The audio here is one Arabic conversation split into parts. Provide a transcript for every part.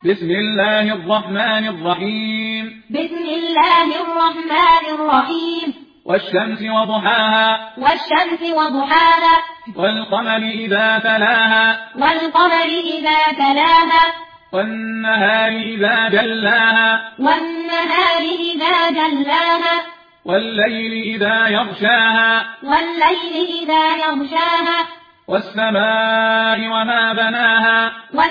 بسم الله الرحمن الرحيم. بسم الله الرحمن الرحيم. والشمس وضحاها. والشمس وضحاها. والقمر إذا تلاها. والقمر إذا تلاها. والنهار إذا جلاها. والنهار إذا جلاها. والليل إذا يغشاها. والليل إذا يغشاها. والسماء وما بناها.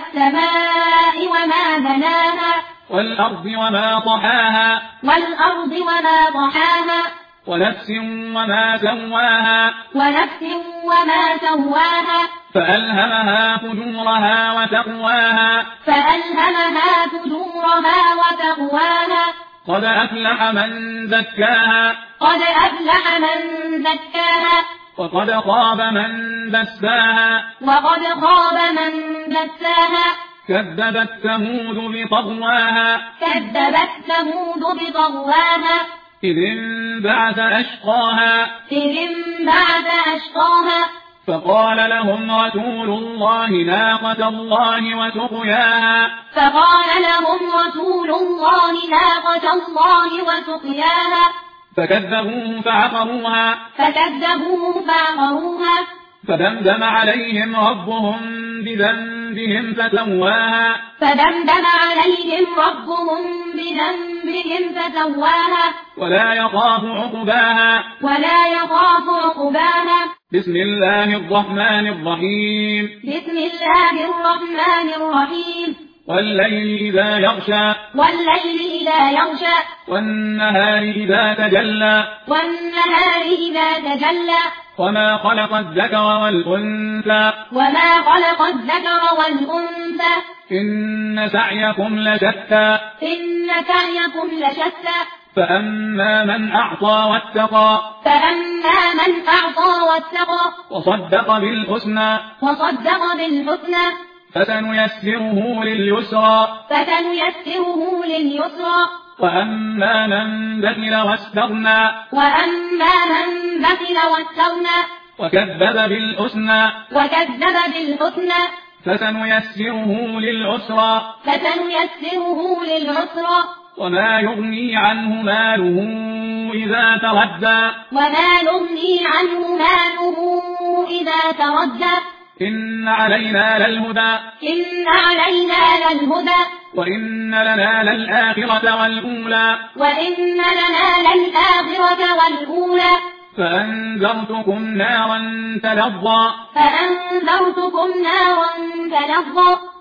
والسماء وما بناها. والأرض وما طحاها. والأرض وما طحاها. ونفس وما سواها. ونفس وما سواها. فألهمها فجورها وتقواها. فألهمها فجورها وتقواها. قد أفلح من زكاها. قد أفلح من زكاها. وقد خاب من دساها. وقد خاب من دساها. كذبت ثمود بطغواها. كذبت ثمود بطغواها. إذ انبعث أشقاها. إذ انبعث أشقاها. فقال لهم رسول الله ناقة الله وسقياها. فقال لهم رسول الله ناقة الله وسقياها. فكذبوه فعقروها. فكذبوه فعقروها. فدمدم عليهم ربهم بذنبهم فسواها. فدمدم عليهم ربهم بذنبهم فسواها. ولا يخاف عقباها. ولا يخاف عقباها. بسم الله الرحمن الرحيم. بسم الله الرحمن الرحيم. والليل إذا يغشى. والليل إذا يغشى. والنهار إذا تجلى. والنهار إذا تجلى. وما خلق الذكر والأنثى. وما خلق الذكر والأنثى. إن سعيكم لشتى. إن سعيكم لشتى. فأما من أعطى واتقى. فأما من أعطى واتقى. وصدق بالحسنى. وصدق بالحسنى. فسنيسره لليسرى. فسنيسره لليسرى. وأما من بخل واستغنى. وأما من بخل واستغنى. وكذب بالحسنى. وكذب بالحسنى. فسنيسره للعسرى. فسنيسره للعسرى. وما يغني عنه ماله إذا تردى. وما يغني عنه ماله إذا تردى. إن علينا للهدى. إن علينا للهدى. وإن لنا للآخرة والأولى. وإن لنا للآخرة والأولى. فأنذرتكم نارا تلظى. فأنذرتكم نارا تلظى.